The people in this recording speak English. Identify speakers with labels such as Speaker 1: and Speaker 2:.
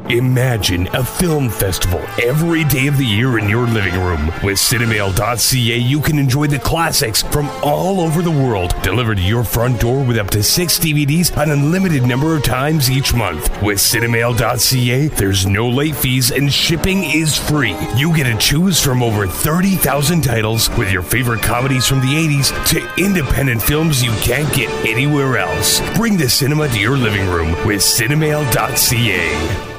Speaker 1: Imagine a film festival every day of the year in your living room. With Cinemail.ca, you can enjoy the classics from all over the world, delivered to your front door with up to 6 DVDs an unlimited number of times each month. With Cinemail.ca, there's no late fees and shipping is free. You get to choose from over 30,000 titles, with your favorite comedies from the 80s to independent films you can't get anywhere else. Bring the cinema to your living room with Cinemail.ca.